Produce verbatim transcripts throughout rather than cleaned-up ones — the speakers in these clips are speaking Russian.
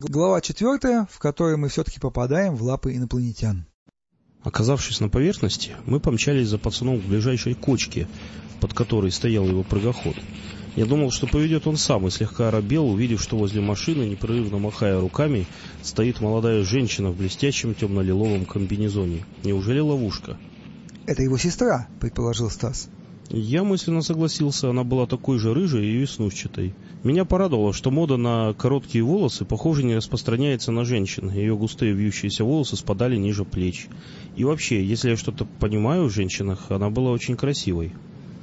Глава четвертая, в которой мы все-таки попадаем в лапы инопланетян. Оказавшись на поверхности, мы помчались за пацаном к ближайшей кочке, под которой стоял его прыгоход. Я думал, что поведет он сам, и слегка оробел, увидев, что возле машины, непрерывно махая руками, стоит молодая женщина в блестящем темно-лиловом комбинезоне. Неужели ловушка? «Это его сестра», — предположил Стас. Я мысленно согласился, она была такой же рыжей и веснушчатой. Меня порадовало, что мода на короткие волосы, похоже, не распространяется на женщин. Ее густые вьющиеся волосы спадали ниже плеч. И вообще, если я что-то понимаю в женщинах, она была очень красивой.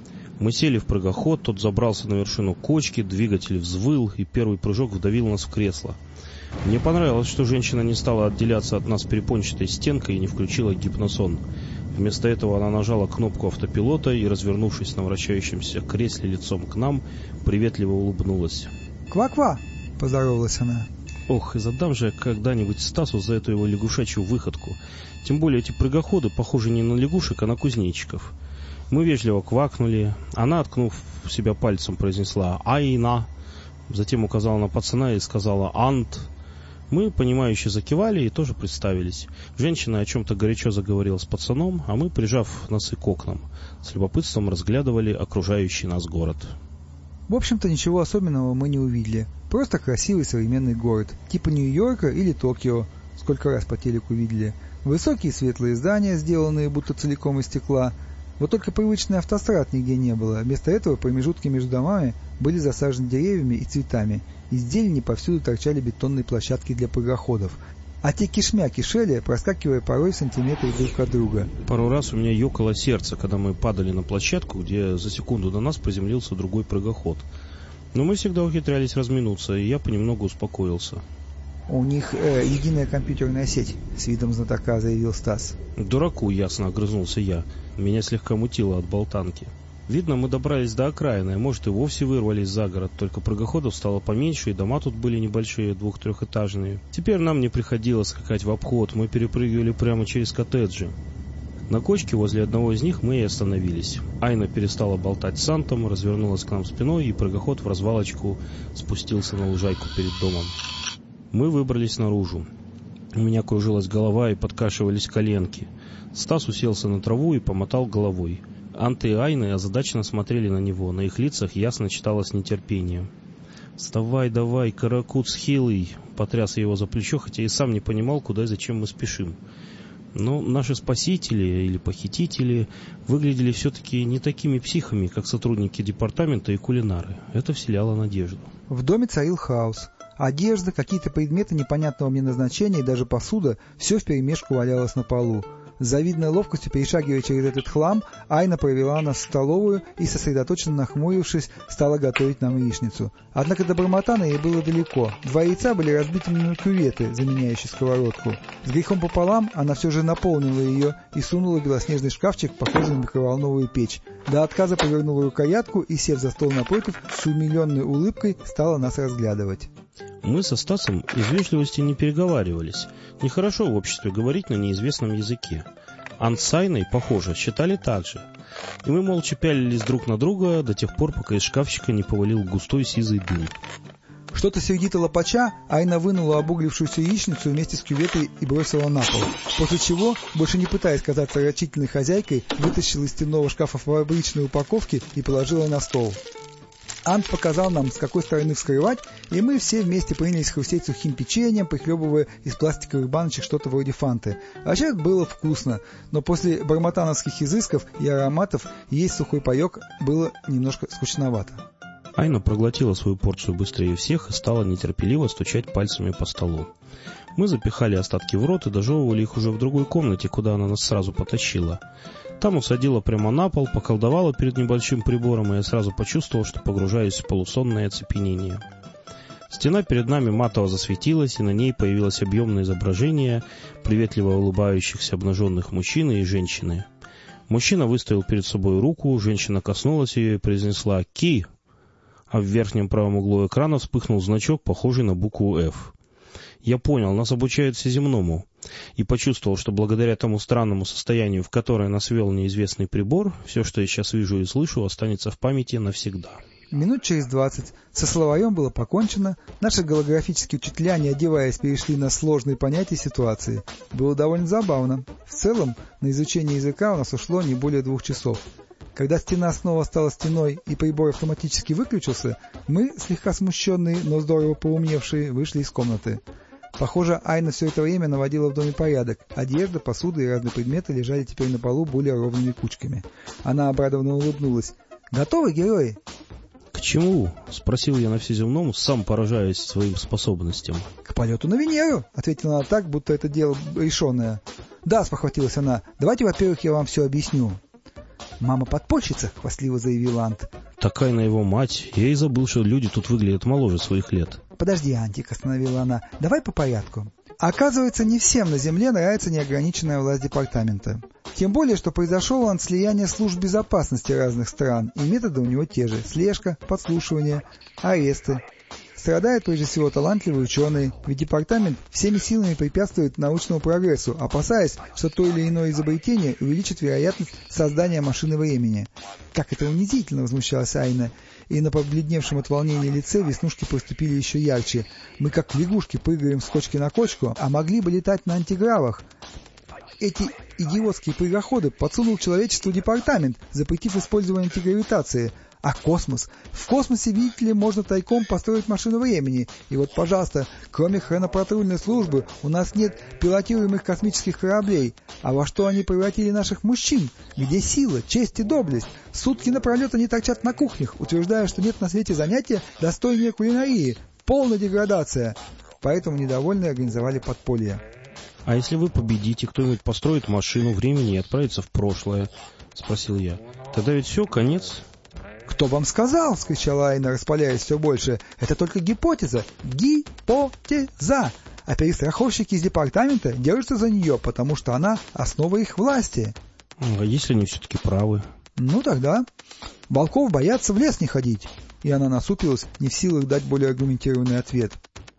Мы сели в прыгоход, тот забрался на вершину кочки, двигатель взвыл, и первый прыжок вдавил нас в кресло. Мне понравилось, что женщина не стала отделяться от нас перепончатой стенкой и не включила гипносон. Вместо этого она нажала кнопку автопилота и, развернувшись на вращающемся кресле лицом к нам, приветливо улыбнулась. «Ква-ква!» — поздоровалась она. Ох, и задам же когда-нибудь Стасу за эту его лягушачью выходку. Тем более эти прыгоходы похожи не на лягушек, а на кузнечиков. Мы вежливо квакнули. Она, ткнув себя пальцем, произнесла «Айна». Затем указала на пацана и сказала «Ант». Мы, понимающе закивали и тоже представились. Женщина о чем-то горячо заговорила с пацаном, а мы, прижав носы к окнам, с любопытством разглядывали окружающий нас город. В общем-то, ничего особенного мы не увидели. Просто красивый современный город, типа Нью-Йорка или Токио, сколько раз по телеку видели. Высокие светлые здания, сделанные будто целиком из стекла. Вот только привычный автострад нигде не было. Вместо этого промежутки между домами были засажены деревьями и цветами. Из зелени повсюду торчали бетонные площадки для прыгоходов. А те кишмя кишели, проскакивая порой в сантиметры друг от друга. Пару раз у меня ёкало сердце, когда мы падали на площадку, где за секунду до нас приземлился другой прыгоход. Но мы всегда ухитрялись разминуться, и я понемногу успокоился. «У них э, единая компьютерная сеть», — с видом знатока заявил Стас. «Дураку», — ясно огрызнулся я. Меня слегка мутило от болтанки. Видно, мы добрались до окраины, а может и вовсе вырвались за город, только прыгоходов стало поменьше, и дома тут были небольшие, двух-трехэтажные. Теперь нам не приходилось скакать в обход, мы перепрыгивали прямо через коттеджи. На кочке возле одного из них мы и остановились. Айна перестала болтать с Антом, развернулась к нам спиной, и прыгоход в развалочку спустился на лужайку перед домом. Мы выбрались наружу. У меня кружилась голова и подкашивались коленки. Стас уселся на траву и помотал головой. Анта и Айна озадаченно смотрели на него, на их лицах ясно читалось нетерпение. «Вставай, давай, каракуц хилый!» — потряс его за плечо, хотя и сам не понимал, куда и зачем мы спешим. Но наши спасители или похитители выглядели все-таки не такими психами, как сотрудники департамента и кулинары. Это вселяло надежду. В доме царил хаос. Одежда, какие-то предметы непонятного мне назначения и даже посуда — все вперемешку валялось на полу. С завидной ловкостью, перешагивая через этот хлам, Айна провела нас в столовую и, сосредоточенно нахмурившись, стала готовить нам яичницу. Однако до Бормотана ей было далеко. Два яйца были разбиты на кюветы, заменяющие сковородку. С грехом пополам она все же наполнила ее и сунула в белоснежный шкафчик, похожий на микроволновую печь. До отказа повернула рукоятку и, сев за стол напротив, с умиленной улыбкой стала нас разглядывать. Мы со Стасом из вежливости не переговаривались. Нехорошо в обществе говорить на неизвестном языке. Ант с Айной, похоже, считали так же. И мы молча пялились друг на друга до тех пор, пока из шкафчика не повалил густой сизый дым. Что-то сердито лопача, Айна вынула обуглившуюся яичницу вместе с кюветой и бросила на пол. После чего, больше не пытаясь казаться рачительной хозяйкой, вытащила из стенного шкафа фабричной упаковки и положила на стол. Ант показал нам, с какой стороны вскрывать, и мы все вместе принялись хрустеть сухим печеньем, прихлебывая из пластиковых баночек что-то вроде фанты. Вообще было вкусно, но после бормотановских изысков и ароматов есть сухой паёк было немножко скучновато. Айна проглотила свою порцию быстрее всех и стала нетерпеливо стучать пальцами по столу. Мы запихали остатки в рот и дожевывали их уже в другой комнате, куда она нас сразу потащила. Там усадила прямо на пол, поколдовала перед небольшим прибором, и я сразу почувствовал, что погружаюсь в полусонное оцепенение. Стена перед нами матово засветилась, и на ней появилось объемное изображение приветливо улыбающихся обнаженных мужчины и женщины. Мужчина выставил перед собой руку, женщина коснулась ее и произнесла «Ки», а в верхнем правом углу экрана вспыхнул значок, похожий на букву «Ф». Я понял, нас обучают всеземному, и почувствовал, что благодаря тому странному состоянию, в которое нас ввел неизвестный прибор, все, что я сейчас вижу и слышу, останется в памяти навсегда. Минут через двадцать со словарем было покончено, наши голографические учителя, не одеваясь, перешли на сложные понятия ситуации. Было довольно забавно. В целом, на изучение языка у нас ушло не более двух часов. Когда стена снова стала стеной и прибор автоматически выключился, мы, слегка смущенные, но здорово поумневшие, вышли из комнаты. Похоже, Айна все это время наводила в доме порядок. Одежда, посуда и разные предметы лежали теперь на полу более ровными кучками. Она обрадованно улыбнулась. «Готовы, герои?» «К чему?» — спросил я на всеземном, сам поражаясь своим способностям. «К полету на Венеру», — ответила она так, будто это дело решенное. «Да», — спохватилась она, — «давайте, во-первых, я вам все объясню». «Мама подпольщица», — хвастливо заявил Ант. «Такая на его мать. Я и забыл, что люди тут выглядят моложе своих лет». «Подожди, Антик», — остановила она, — «давай по порядку». Оказывается, не всем на Земле нравится неограниченная власть департамента. Тем более, что произошел он от слияния служб безопасности разных стран, и методы у него те же – слежка, подслушивание, аресты. Страдают прежде всего талантливые ученые, ведь департамент всеми силами препятствует научному прогрессу, опасаясь, что то или иное изобретение увеличит вероятность создания машины времени. «Как это унизительно!» — возмущалась Айна, и на побледневшем от волнения лице веснушки проступили еще ярче. «Мы как лягушки прыгаем с кочки на кочку, а могли бы летать на антигравах. Эти идиотские прыгоходы подсунул человечеству департамент, запретив использование антигравитации. А космос? В космосе, видите ли, можно тайком построить машину времени. И вот, пожалуйста, кроме хронопатрульной службы, у нас нет пилотируемых космических кораблей. А во что они превратили наших мужчин? Где сила, честь и доблесть? Сутки напролет они торчат на кухнях, утверждая, что нет на свете занятия достойнее кулинарии. Полная деградация. Поэтому недовольные организовали подполье. «А если вы победите, кто-нибудь построит машину времени и отправится в прошлое?» — спросил я. «Тогда ведь все, конец». «Кто вам сказал?» — вскричала Айна, распаляясь все больше. «Это только гипотеза. Гипотеза! А перестраховщики из департамента держатся за нее, потому что она — основа их власти». «А если они все-таки правы?» «Ну тогда. Волков боятся в лес не ходить». И она насупилась, не в силах дать более аргументированный ответ.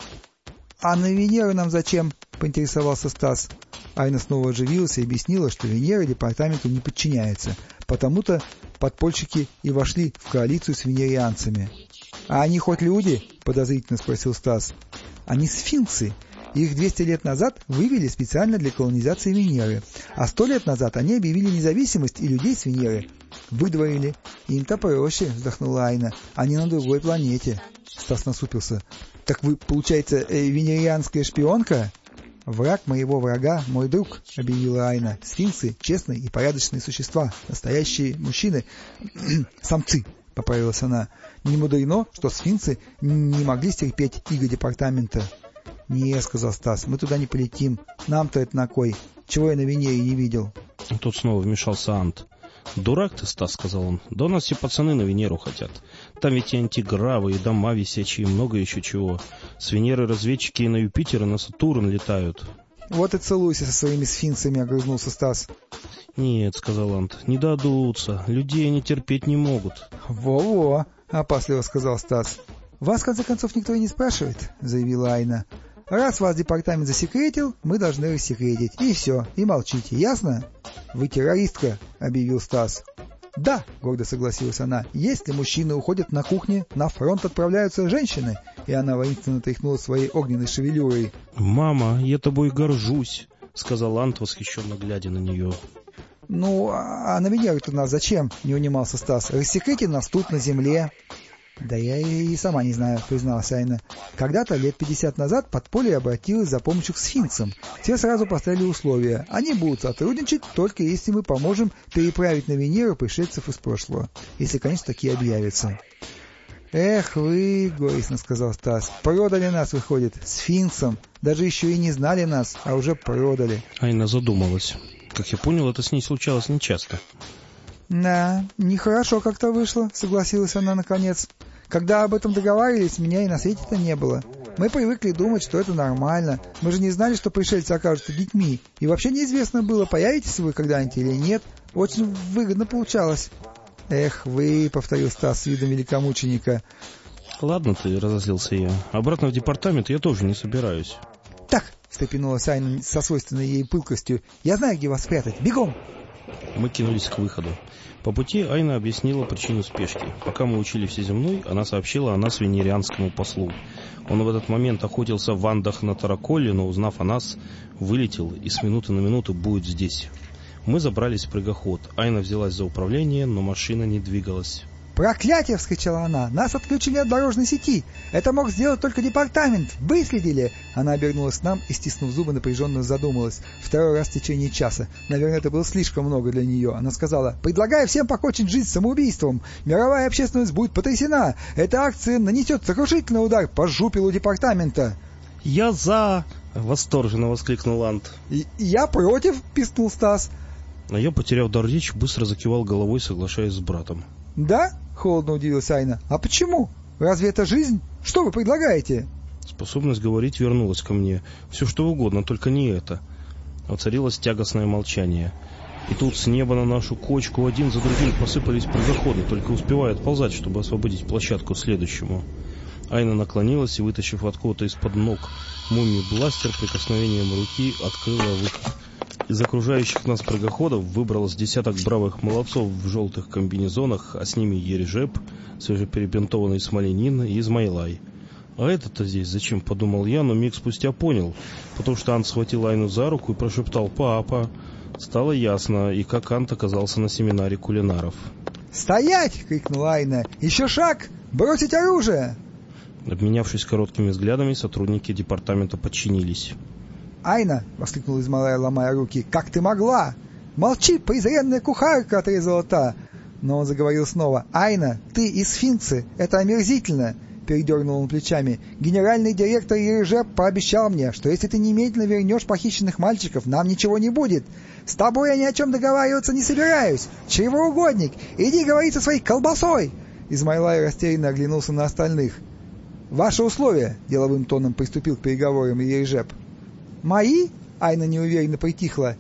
«А на Венеру нам зачем?» — поинтересовался Стас. Айна снова оживилась и объяснила, что Венера департаменту не подчиняется. Потому-то подпольщики и вошли в коалицию с венерианцами. «А они хоть люди?» — подозрительно спросил Стас. «Они сфинксы. Их двести лет назад вывели специально для колонизации Венеры. А сто лет назад они объявили независимость, и людей с Венеры выдворили. Им-то проще», — вздохнула Айна. «Они на другой планете». Стас насупился. «Так вы, получается, э, венерианская шпионка?» «Враг моего врага — мой друг», — объявила Айна. «Сфинксы — честные и порядочные существа, настоящие мужчины». «Самцы», — поправилась она. «Не мудрено, что сфинксы не могли стерпеть иго департамента». «Не», — сказал Стас, — «мы туда не полетим. Нам-то это на кой? Чего я на Венере не видел?» Тут снова вмешался Ант. «Дурак ты, Стас», — сказал он. «Да у нас все пацаны на Венеру хотят. Там ведь и антигравы, и дома висячие, и много еще чего. С Венеры разведчики и на Юпитер, и на Сатурн летают». «Вот и целуйся со своими сфинксами», — огрызнулся Стас. «Нет», — сказал Ант, — «не дадутся. Людей они терпеть не могут». «Во-во», — опасливо сказал Стас. «Вас, в конце концов, никто и не спрашивает», — заявила Айна. «Раз вас департамент засекретил, мы должны рассекретить. И все, и молчите, ясно?» «Вы террористка», — объявил Стас. «Да», — гордо согласилась она, — «если мужчины уходят на кухне, на фронт отправляются женщины». И она воинственно тряхнула своей огненной шевелюрой. «Мама, я тобой горжусь», — сказал Ант, восхищенно глядя на нее. «Ну, а на Венеру-то нас зачем?» — не унимался Стас. «Рассекрете нас тут, на земле». «Да я и сама не знаю», — призналась Айна. «Когда-то, лет пятьдесят назад, подполье обратилось за помощью к сфинксам. Те сразу поставили условия. Они будут сотрудничать, только если мы поможем переправить на Венеру пришельцев из прошлого. Если, конечно, такие объявятся». «Эх вы», — горестно сказал Стас, — «продали нас, выходит, сфинксам. Даже еще и не знали нас, а уже продали». Айна задумалась. Как я понял, это с ней случалось нечасто. «Да, нехорошо как-то вышло», — согласилась она наконец. «Когда об этом договаривались, меня и на свете-то не было. Мы привыкли думать, что это нормально. Мы же не знали, что пришельцы окажутся детьми. И вообще неизвестно было, появитесь вы когда-нибудь или нет. Очень выгодно получалось». «Эх вы», — повторил Стас с видом великомученика. «Ладно ты», — разозлился я. «Обратно в департамент я тоже не собираюсь». «Так», — встрепенулась Айна со свойственной ей пылкостью, — «я знаю, где вас спрятать. Бегом!» Мы кинулись к выходу. По пути Айна объяснила причину спешки. Пока мы учили всеземной, она сообщила о нас венерианскому послу. Он в этот момент охотился в Андах на Тараколе, но, узнав о нас, вылетел и с минуты на минуту будет здесь. Мы забрались в прыгоход. Айна взялась за управление, но машина не двигалась. «Проклятие!» — вскричала она. «Нас отключили от дорожной сети! Это мог сделать только департамент! Выследили!» Она обернулась к нам и, стиснув зубы, напряженно задумалась. Второй раз в течение часа. Наверное, это было слишком много для нее. Она сказала: «Предлагаю всем покончить жизнь самоубийством! Мировая общественность будет потрясена! Эта акция нанесет сокрушительный удар по жупелу департамента!» «Я за!» — восторженно воскликнул Ант. И «Я против!» — пискнул Стас. Но я, потеряв дар речи, быстро закивал головой, соглашаясь с братом. «Да?» — холодно удивилась Айна. «А почему? Разве это жизнь? Что вы предлагаете?» Способность говорить вернулась ко мне. Все что угодно, только не это. Воцарилось тягостное молчание. И тут с неба на нашу кочку один за другим посыпались прыгоходы, только успевая отползать, чтобы освободить площадку следующему. Айна наклонилась и, вытащив откуда-то из-под ног мумию бластер, прикосновением руки открыла выход. Из окружающих нас прыгоходов выбралось десяток бравых молодцов в желтых комбинезонах, а с ними Ережеп, свежеперебинтованный Смоленин и Измайлай. А это-то здесь зачем, подумал я, но миг спустя понял, потому что Ант схватил Айну за руку и прошептал: «Папа». Стало ясно, и как Ант оказался на семинаре кулинаров. «Стоять!» — крикнула Айна. «Еще шаг! Бросить оружие!» Обменявшись короткими взглядами, сотрудники департамента подчинились. «Айна!» — воскликнул Измайлай, ломая руки. «Как ты могла?» «Молчи, презренная кухарка!» — отрезала та. Но он заговорил снова. «Айна, ты и сфинксы! Это омерзительно!» — передернул он плечами. «Генеральный директор Ережеп пообещал мне, что если ты немедленно вернешь похищенных мальчиков, нам ничего не будет. С тобой я ни о чем договариваться не собираюсь! Чревоугодник! Иди говори со своей колбасой!» Измайлай растерянно оглянулся на остальных. «Ваши условия!» — деловым тоном приступил к переговорам Ережеп. «Мои?» — Айна неуверенно притихла.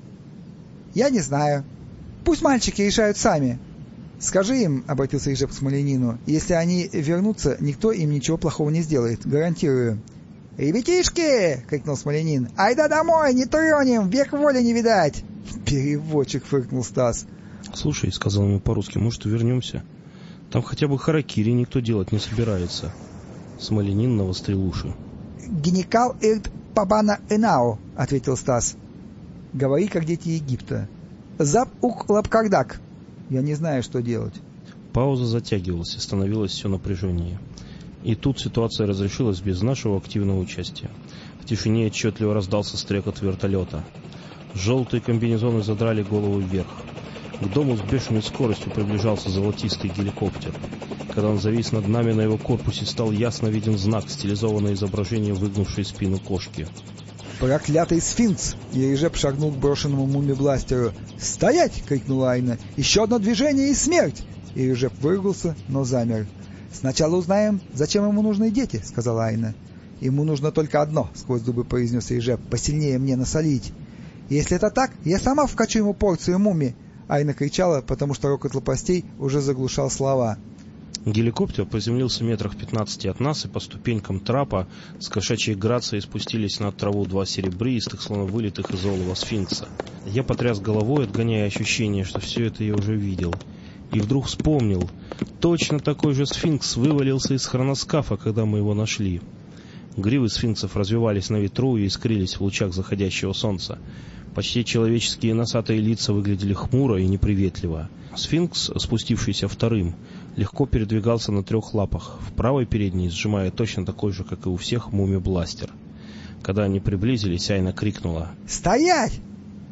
«Я не знаю. Пусть мальчики решают сами». «Скажи им», — обратился Ережеп к Смоленину, — «если они вернутся, никто им ничего плохого не сделает, гарантирую». «Ребятишки!» — крикнул Смоленин. «Айда домой, не тронем, век воли не видать!» «Переводчик», — фыркнул Стас. «Слушай», — сказал ему по-русски, — «может, вернемся? Там хотя бы харакири никто делать не собирается». Смоленин навострил уши. «Генекал ирт пабана энао», — ответил Стас. «Говори, как дети Египта». «Зап ук лапкардак». «Я не знаю, что делать». Пауза затягивалась, и становилось все напряженнее. И тут ситуация разрешилась без нашего активного участия. В тишине отчетливо раздался стрекот вертолета. Желтые комбинезоны задрали голову вверх. К дому с бешеной скоростью приближался золотистый геликоптер. Когда он завис над нами, на его корпусе стал ясно виден знак, стилизованное изображение выгнувшей спину кошки. «Проклятый сфинкс!» Ережеп шагнул к брошенному муми-бластеру. «Стоять!» — крикнула Айна. «Еще одно движение и смерть!» Ережеп выругался, но замер. «Сначала узнаем, зачем ему нужны дети», — сказала Айна. «Ему нужно только одно», — сквозь зубы произнес Ережеп, — «посильнее мне насолить». «Если это так, я сама вкачу ему порцию муми!» Айна кричала, потому что рокот лопастей уже заглушал слова. Геликоптер приземлился метрах пятнадцати от нас, и по ступенькам трапа с кошачьей грацией спустились на траву два серебристых, словно вылитых из олова сфинкса. Я потряс головой, отгоняя ощущение, что все это я уже видел. И вдруг вспомнил. Точно такой же сфинкс вывалился из хроноскафа, когда мы его нашли. Гривы сфинксов развивались на ветру и искрились в лучах заходящего солнца. Почти человеческие носатые лица выглядели хмуро и неприветливо. Сфинкс, спустившийся вторым, легко передвигался на трех лапах, в правой передней сжимая точно такой же, как и у всех, муми-бластер. Когда они приблизились, Айна крикнула: «Стоять!»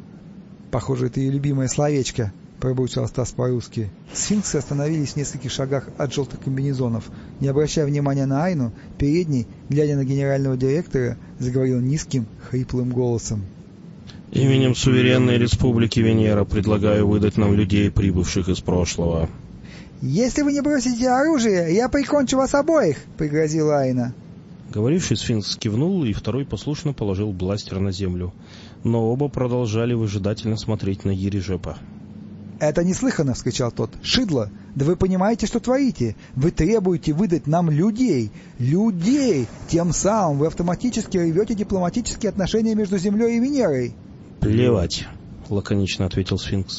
«Похоже, это ее любимое словечко», — пробурчал Стас по-русски. Сфинксы остановились в нескольких шагах от желтых комбинезонов. Не обращая внимания на Айну, передний, глядя на генерального директора, заговорил низким, хриплым голосом. «Именем суверенной республики Венера предлагаю выдать нам людей, прибывших из прошлого». «Если вы не бросите оружие, я прикончу вас обоих», — пригрозила Айна. Говоривший сфинкс кивнул, и второй послушно положил бластер на землю. Но оба продолжали выжидательно смотреть на Ережепа. «Это неслыханно!» — вскричал тот. «Шидло! Да вы понимаете, что творите? Вы требуете выдать нам людей! Людей! Тем самым вы автоматически рвете дипломатические отношения между Землей и Венерой!» «Плевать!» — лаконично ответил сфинкс.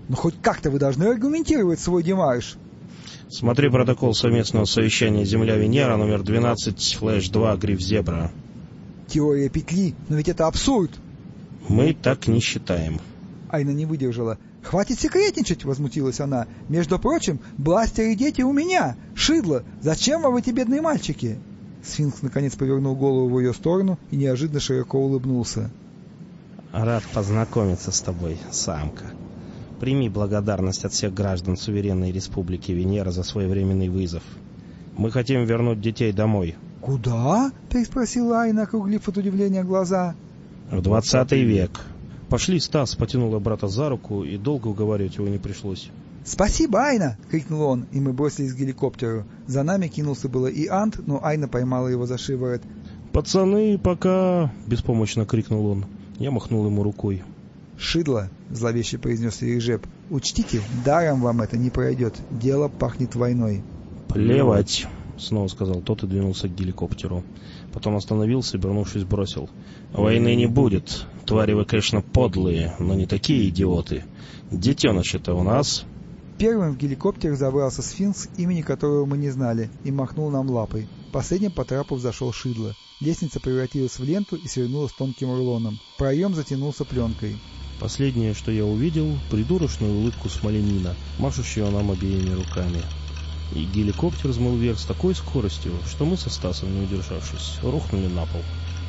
Но хоть как-то вы должны аргументировать свой демарш. Смотри протокол совместного совещания Земля-Венера номер двенадцать, флэш два, гриф зебра. Теория петли, но ведь это абсурд. Мы так не считаем. Айна не выдержала. «Хватит секретничать!» — возмутилась она. «Между прочим, бластеры и дети у меня! Шидло! Зачем вам эти бедные мальчики?» Сфинкс наконец повернул голову в ее сторону и неожиданно широко улыбнулся. «Рад познакомиться с тобой, самка. Прими благодарность от всех граждан суверенной республики Венера за своевременный вызов. Мы хотим вернуть детей домой». «Куда?» — переспросила Айна, округлив от удивления глаза. «В двадцатый век. Пошли, Стас», — потянула брата за руку, и долго уговаривать его не пришлось. «Спасибо, Айна!» — крикнул он, и мы бросились к геликоптеру. За нами кинулся было и Ант, но Айна поймала его за шиворот. «Пацаны, пока!» — беспомощно крикнул он. Я махнул ему рукой. «Шидло!» — зловеще произнес Ережеп. «Учтите, даром вам это не пройдет. Дело пахнет войной». «Плевать!» — снова сказал тот и двинулся к геликоптеру. Потом остановился, обернувшись, бросил. «Войны не будет. Твари вы, конечно, подлые, но не такие идиоты. Детеныши-то у нас...» Первым в геликоптер забрался Сфинкс, имени которого мы не знали, и махнул нам лапой. Последним по трапу взошел Шидло. Лестница превратилась в ленту и свернулась тонким рулоном. Проем затянулся пленкой. Последнее, что я увидел, придурочную улыбку Смоленина, машущего нам обеими руками. И геликоптер взмыл вверх с такой скоростью, что мы со Стасом, не удержавшись, рухнули на пол.